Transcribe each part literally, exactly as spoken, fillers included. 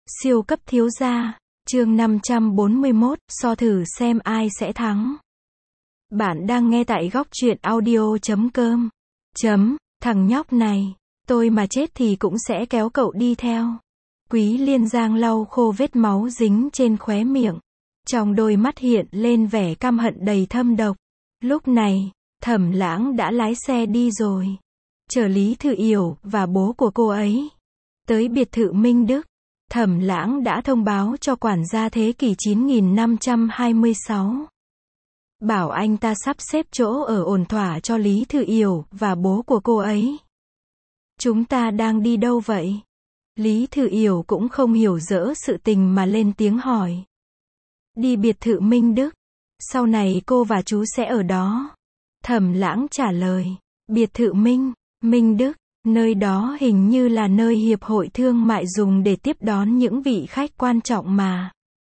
Siêu cấp thiếu gia, chương năm trăm bốn mươi mốt, so thử xem ai sẽ thắng. Bạn đang nghe tại góc truyện audio chấm com. Chấm, thằng nhóc này, tôi mà chết thì cũng sẽ kéo cậu đi theo. Quý Liên Giang lau khô vết máu dính trên khóe miệng. Trong đôi mắt hiện lên vẻ căm hận đầy thâm độc. Lúc này, Thẩm Lãng đã lái xe đi rồi. Chở Lý Thư Yểu và bố của cô ấy tới biệt thự Minh Đức. Thẩm Lãng đã thông báo cho quản gia thế kỷ chín nghìn năm trăm hai mươi sáu. Bảo anh ta sắp xếp chỗ ở ổn thỏa cho Lý Thư Yểu và bố của cô ấy. Chúng ta đang đi đâu vậy? Lý Thư Yểu cũng không hiểu dỡ sự tình mà lên tiếng hỏi. Đi biệt thự Minh Đức. Sau này cô và chú sẽ ở đó. Thẩm Lãng trả lời. Biệt thự Minh, Minh Đức. Nơi đó hình như là nơi hiệp hội thương mại dùng để tiếp đón những vị khách quan trọng mà.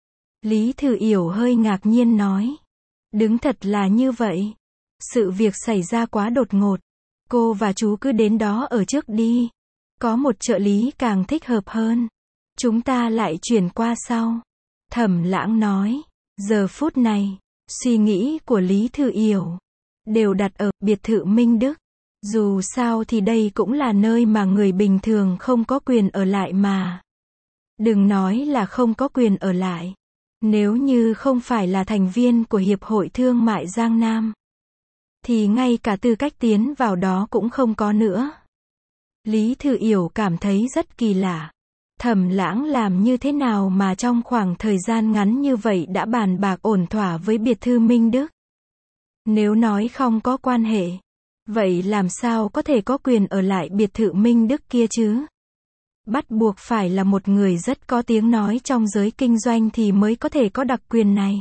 Lý Thư Yểu hơi ngạc nhiên nói. Đúng thật là như vậy. Sự việc xảy ra quá đột ngột. Cô và chú cứ đến đó ở trước đi. Có một trợ lý càng thích hợp hơn. Chúng ta lại chuyển qua sau. Thẩm Lãng nói. Giờ phút này, suy nghĩ của Lý Thư Yểu đều đặt ở biệt thự Minh Đức. Dù sao thì đây cũng là nơi mà người bình thường không có quyền ở lại mà. Đừng nói là không có quyền ở lại. Nếu như không phải là thành viên của Hiệp hội Thương mại Giang Nam, thì ngay cả tư cách tiến vào đó cũng không có nữa. Lý Thư Yểu cảm thấy rất kỳ lạ. Thẩm Lãng làm như thế nào mà trong khoảng thời gian ngắn như vậy đã bàn bạc ổn thỏa với biệt thự Minh Đức? Nếu nói không có quan hệ, vậy làm sao có thể có quyền ở lại biệt thự Minh Đức kia chứ? Bắt buộc phải là một người rất có tiếng nói trong giới kinh doanh thì mới có thể có đặc quyền này.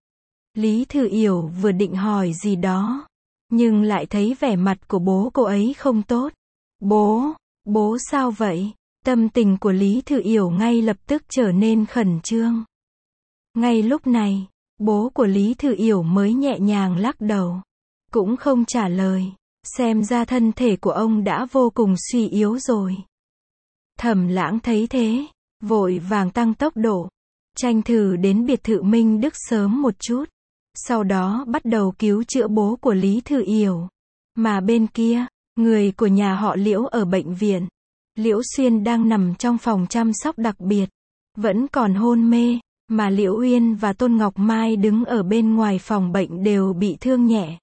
Lý Thư Yểu vừa định hỏi gì đó, nhưng lại thấy vẻ mặt của bố cô ấy không tốt. Bố, bố sao vậy? Tâm tình của Lý Thư Yểu ngay lập tức trở nên khẩn trương. Ngay lúc này, bố của Lý Thư Yểu mới nhẹ nhàng lắc đầu. Cũng không trả lời. Xem ra thân thể của ông đã vô cùng suy yếu rồi. Thẩm Lãng thấy thế, vội vàng tăng tốc độ, tranh thủ đến biệt thự Minh Đức sớm một chút. Sau đó bắt đầu cứu chữa bố của Lý Thư Yểu. Mà bên kia, người của nhà họ Liễu ở bệnh viện. Liễu Xuyên đang nằm trong phòng chăm sóc đặc biệt, vẫn còn hôn mê, mà Liễu Uyên và Tôn Ngọc Mai đứng ở bên ngoài phòng bệnh đều bị thương nhẹ.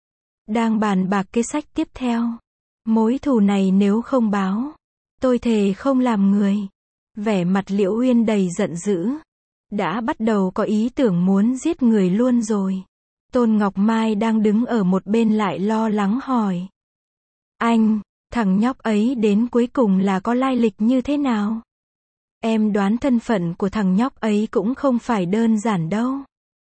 Đang bàn bạc kế sách tiếp theo. Mối thù này nếu không báo, tôi thề không làm người. Vẻ mặt Liễu Uyên đầy giận dữ. Đã bắt đầu có ý tưởng muốn giết người luôn rồi. Tôn Ngọc Mai đang đứng ở một bên lại lo lắng hỏi. Anh, thằng nhóc ấy đến cuối cùng là có lai lịch như thế nào? Em đoán thân phận của thằng nhóc ấy cũng không phải đơn giản đâu.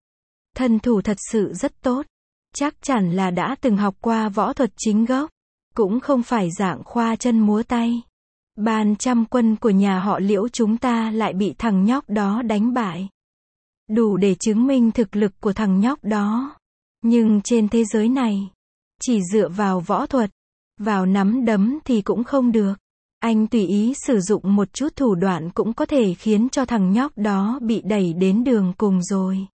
Thân thủ thật sự rất tốt. Chắc chắn là đã từng học qua võ thuật chính gốc. Cũng không phải dạng khoa chân múa tay. Ban trăm quân của nhà họ Liễu chúng ta lại bị thằng nhóc đó đánh bại. Đủ để chứng minh thực lực của thằng nhóc đó. Nhưng trên thế giới này, chỉ dựa vào võ thuật, vào nắm đấm thì cũng không được. Anh tùy ý sử dụng một chút thủ đoạn cũng có thể khiến cho thằng nhóc đó bị đẩy đến đường cùng rồi.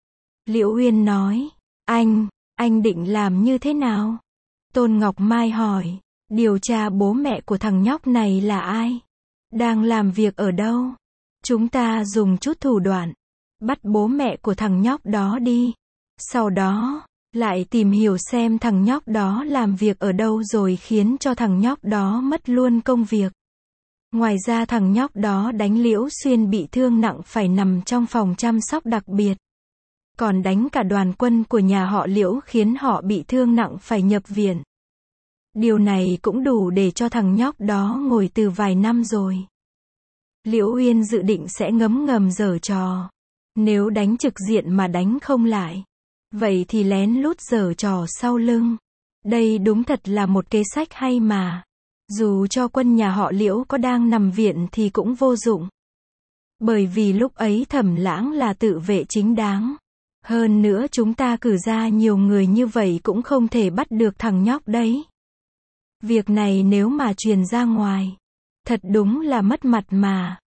Liễu Uyên nói. Anh, anh định làm như thế nào? Tôn Ngọc Mai hỏi. Điều tra bố mẹ của thằng nhóc này là ai? Đang làm việc ở đâu? Chúng ta dùng chút thủ đoạn, bắt bố mẹ của thằng nhóc đó đi. Sau đó, lại tìm hiểu xem thằng nhóc đó làm việc ở đâu rồi khiến cho thằng nhóc đó mất luôn công việc. Ngoài ra thằng nhóc đó đánh Liễu Xuyên bị thương nặng phải nằm trong phòng chăm sóc đặc biệt. Còn đánh cả đoàn quân của nhà họ Liễu khiến họ bị thương nặng phải nhập viện. Điều này cũng đủ để cho thằng nhóc đó ngồi từ vài năm rồi. Liễu Uyên dự định sẽ ngấm ngầm giở trò. Nếu đánh trực diện mà đánh không lại, vậy thì lén lút giở trò sau lưng. Đây đúng thật là một kế sách hay mà. Dù cho quân nhà họ Liễu có đang nằm viện thì cũng vô dụng. Bởi vì lúc ấy Thẩm Lãng là tự vệ chính đáng. Hơn nữa chúng ta cử ra nhiều người như vậy cũng không thể bắt được thằng nhóc đấy. Việc này nếu mà truyền ra ngoài, thật đúng là mất mặt mà.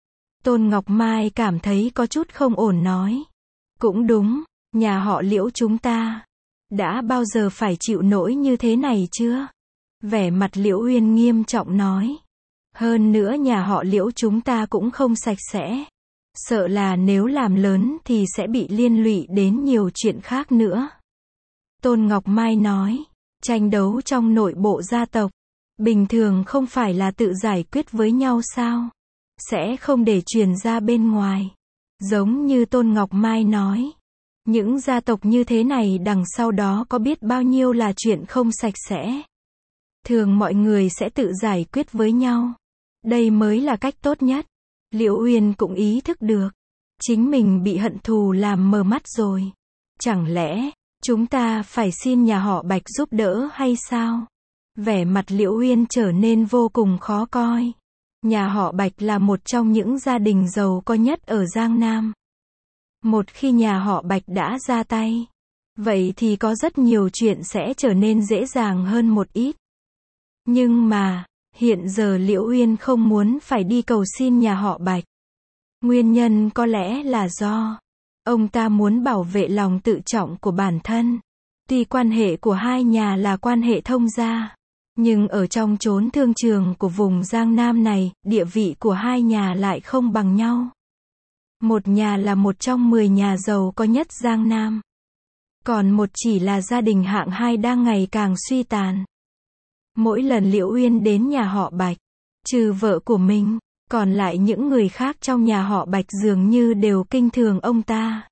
Tôn Ngọc Mai cảm thấy có chút không ổn nói. Cũng đúng, nhà họ Liễu chúng ta đã bao giờ phải chịu nỗi như thế này chưa? Vẻ mặt Liễu Uyên nghiêm trọng nói. Hơn nữa nhà họ Liễu chúng ta cũng không sạch sẽ. Sợ là nếu làm lớn thì sẽ bị liên lụy đến nhiều chuyện khác nữa. Tôn Ngọc Mai nói, tranh đấu trong nội bộ gia tộc, bình thường không phải là tự giải quyết với nhau sao? Sẽ không để truyền ra bên ngoài. Giống như Tôn Ngọc Mai nói, những gia tộc như thế này đằng sau đó có biết bao nhiêu là chuyện không sạch sẽ. Thường mọi người sẽ tự giải quyết với nhau. Đây mới là cách tốt nhất. Liễu Uyên cũng ý thức được, chính mình bị hận thù làm mờ mắt rồi. Chẳng lẽ, chúng ta phải xin nhà họ Bạch giúp đỡ hay sao? Vẻ mặt Liễu Uyên trở nên vô cùng khó coi. Nhà họ Bạch là một trong những gia đình giàu có nhất ở Giang Nam. Một khi nhà họ Bạch đã ra tay, vậy thì có rất nhiều chuyện sẽ trở nên dễ dàng hơn một ít. Nhưng mà, hiện giờ Liễu Uyên không muốn phải đi cầu xin nhà họ Bạch. Nguyên nhân có lẽ là do ông ta muốn bảo vệ lòng tự trọng của bản thân. Tuy quan hệ của hai nhà là quan hệ thông gia, nhưng ở trong chốn thương trường của vùng Giang Nam này, địa vị của hai nhà lại không bằng nhau. Một nhà là một trong mười nhà giàu có nhất Giang Nam. Còn một chỉ là gia đình hạng hai đang ngày càng suy tàn. Mỗi lần Liễu Uyên đến nhà họ Bạch, trừ vợ của mình, còn lại những người khác trong nhà họ Bạch dường như đều kinh thường ông ta.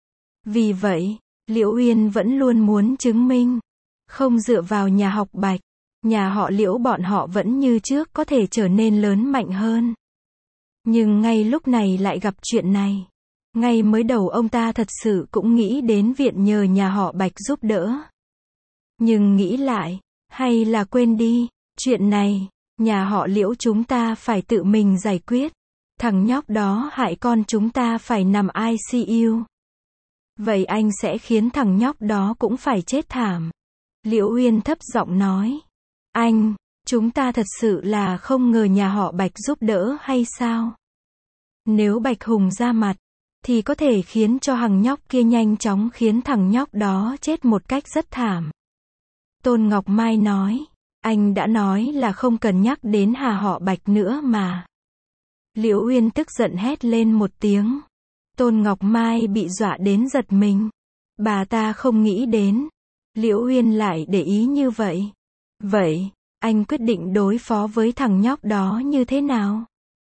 Vì vậy, Liễu Uyên vẫn luôn muốn chứng minh, không dựa vào nhà họ Bạch, nhà họ Liễu bọn họ vẫn như trước có thể trở nên lớn mạnh hơn. Nhưng ngay lúc này lại gặp chuyện này. Ngay mới đầu ông ta thật sự cũng nghĩ đến viện nhờ nhà họ Bạch giúp đỡ. Nhưng nghĩ lại, hay là quên đi, chuyện này, nhà họ Liễu chúng ta phải tự mình giải quyết. Thằng nhóc đó hại con chúng ta phải nằm i xê u. Vậy anh sẽ khiến thằng nhóc đó cũng phải chết thảm. Liễu Uyên thấp giọng nói. Anh, chúng ta thật sự là không ngờ nhà họ Bạch giúp đỡ hay sao? Nếu Bạch Hùng ra mặt, thì có thể khiến cho thằng nhóc kia nhanh chóng khiến thằng nhóc đó chết một cách rất thảm. Tôn Ngọc Mai nói, anh đã nói là không cần nhắc đến nhà họ Bạch nữa mà. Liễu Uyên tức giận hét lên một tiếng. Tôn Ngọc Mai bị dọa đến giật mình. Bà ta không nghĩ đến, Liễu Uyên lại để ý như vậy. Vậy, anh quyết định đối phó với thằng nhóc đó như thế nào?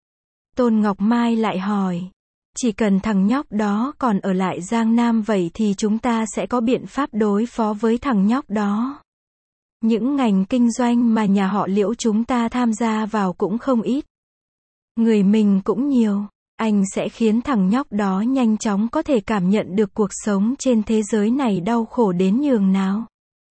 Tôn Ngọc Mai lại hỏi. Chỉ cần thằng nhóc đó còn ở lại Giang Nam vậy thì chúng ta sẽ có biện pháp đối phó với thằng nhóc đó. Những ngành kinh doanh mà nhà họ Liễu chúng ta tham gia vào cũng không ít. Người mình cũng nhiều. Anh sẽ khiến thằng nhóc đó nhanh chóng có thể cảm nhận được cuộc sống trên thế giới này đau khổ đến nhường nào.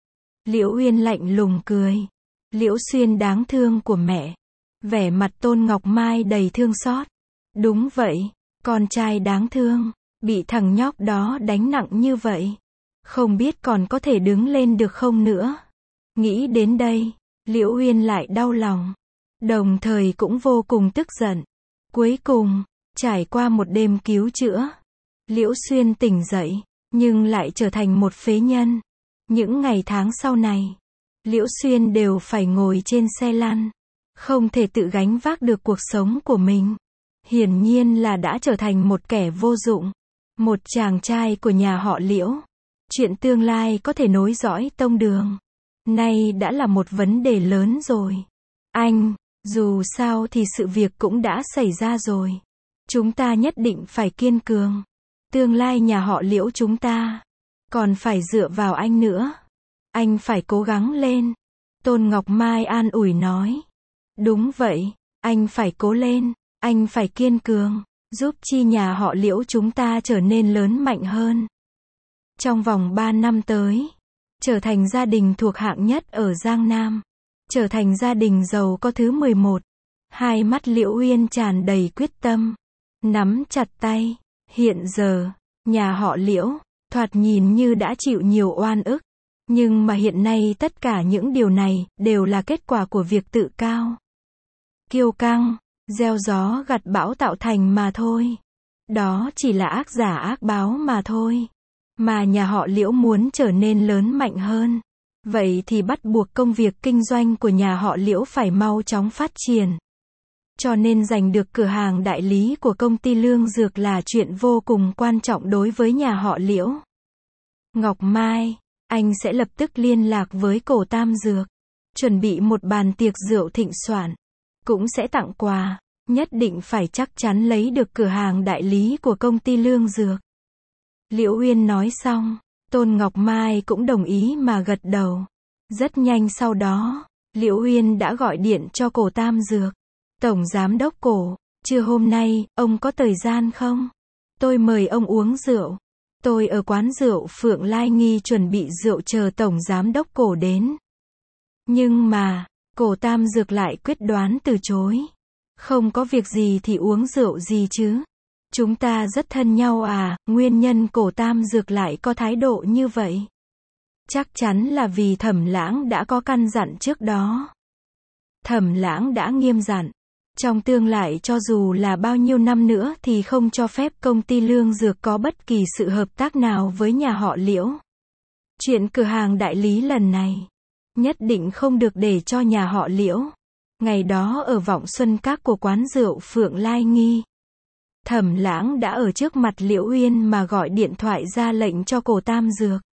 Liễu Uyên lạnh lùng cười. Liễu Xuyên đáng thương của mẹ. Vẻ mặt Tôn Ngọc Mai đầy thương xót. Đúng vậy, con trai đáng thương, bị thằng nhóc đó đánh nặng như vậy. Không biết còn có thể đứng lên được không nữa. Nghĩ đến đây, Liễu Uyên lại đau lòng. Đồng thời cũng vô cùng tức giận. Cuối cùng, trải qua một đêm cứu chữa, Liễu Xuyên tỉnh dậy, nhưng lại trở thành một phế nhân. Những ngày tháng sau này, Liễu Xuyên đều phải ngồi trên xe lăn, không thể tự gánh vác được cuộc sống của mình. Hiển nhiên là đã trở thành một kẻ vô dụng. Một chàng trai của nhà họ Liễu. Chuyện tương lai có thể nối dõi tông đường. Nay đã là một vấn đề lớn rồi. Anh, dù sao thì sự việc cũng đã xảy ra rồi. Chúng ta nhất định phải kiên cường. Tương lai nhà họ Liễu chúng ta còn phải dựa vào anh nữa. Anh phải cố gắng lên. Tôn Ngọc Mai an ủi nói. Đúng vậy, anh phải cố lên. Anh phải kiên cường, giúp chi nhà họ Liễu chúng ta trở nên lớn mạnh hơn. Trong vòng ba năm tới, trở thành gia đình thuộc hạng nhất ở Giang Nam. Trở thành gia đình giàu có thứ mười một. Hai mắt Liễu Uyên tràn đầy quyết tâm. Nắm chặt tay. Hiện giờ, nhà họ Liễu, thoạt nhìn như đã chịu nhiều oan ức. Nhưng mà hiện nay tất cả những điều này, đều là kết quả của việc tự cao. Kiêu căng. gieo gió gặt bão tạo thành mà thôi. Đó chỉ là ác giả ác báo mà thôi. Mà nhà họ Liễu muốn trở nên lớn mạnh hơn. Vậy thì bắt buộc công việc kinh doanh của nhà họ Liễu phải mau chóng phát triển. Cho nên giành được cửa hàng đại lý của công ty Lương Dược là chuyện vô cùng quan trọng đối với nhà họ Liễu. Ngọc Mai, anh sẽ lập tức liên lạc với Cổ Tam Dược. Chuẩn bị một bàn tiệc rượu thịnh soạn. Cũng sẽ tặng quà. Nhất định phải chắc chắn lấy được cửa hàng đại lý của công ty Lương Dược. Liễu Uyên nói xong, Tôn Ngọc Mai cũng đồng ý mà gật đầu. Rất nhanh sau đó, Liễu Uyên đã gọi điện cho Cổ Tam Dược. Tổng Giám đốc Cổ, trưa hôm nay, ông có thời gian không? Tôi mời ông uống rượu. Tôi ở quán rượu Phượng Lai Nghi chuẩn bị rượu chờ Tổng Giám đốc Cổ đến. Nhưng mà, Cổ Tam Dược lại quyết đoán từ chối. Không có việc gì thì uống rượu gì chứ? Chúng ta rất thân nhau à, nguyên nhân Cổ Tam Dược lại có thái độ như vậy. Chắc chắn là vì Thẩm Lãng đã có căn dặn trước đó. Thẩm Lãng đã nghiêm dặn. Trong tương lai cho dù là bao nhiêu năm nữa thì không cho phép công ty Lương Dược có bất kỳ sự hợp tác nào với nhà họ Liễu. Chuyện cửa hàng đại lý lần này, nhất định không được để cho nhà họ Liễu. Ngày đó ở Vọng Xuân Các của quán rượu Phượng Lai Nghi, Thẩm Lãng đã ở trước mặt Liễu Uyên mà gọi điện thoại ra lệnh cho Cổ Tam Dược.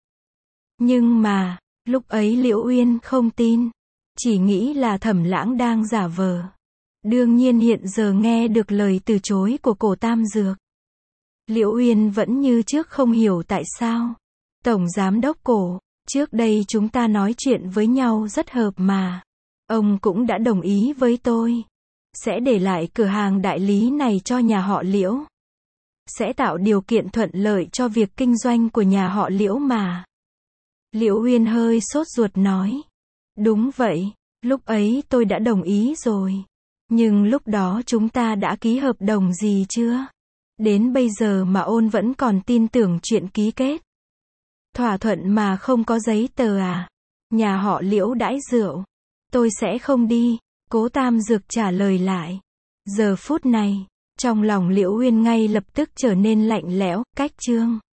Nhưng mà, lúc ấy Liễu Uyên không tin, chỉ nghĩ là Thẩm Lãng đang giả vờ. Đương nhiên hiện giờ nghe được lời từ chối của Cổ Tam Dược, Liễu Uyên vẫn như trước không hiểu tại sao. Tổng Giám đốc Cổ, trước đây chúng ta nói chuyện với nhau rất hợp mà. Ông cũng đã đồng ý với tôi. Sẽ để lại cửa hàng đại lý này cho nhà họ Liễu. Sẽ tạo điều kiện thuận lợi cho việc kinh doanh của nhà họ Liễu mà. Liễu Uyên hơi sốt ruột nói. Đúng vậy, lúc ấy tôi đã đồng ý rồi. Nhưng lúc đó chúng ta đã ký hợp đồng gì chưa? Đến bây giờ mà Ôn vẫn còn tin tưởng chuyện ký kết. Thỏa thuận mà không có giấy tờ à? Nhà họ Liễu đãi rượu. Tôi sẽ không đi. Cố Tam Dược trả lời lại. Giờ phút này, trong lòng Liễu Uyên ngay lập tức trở nên lạnh lẽo, cách chương.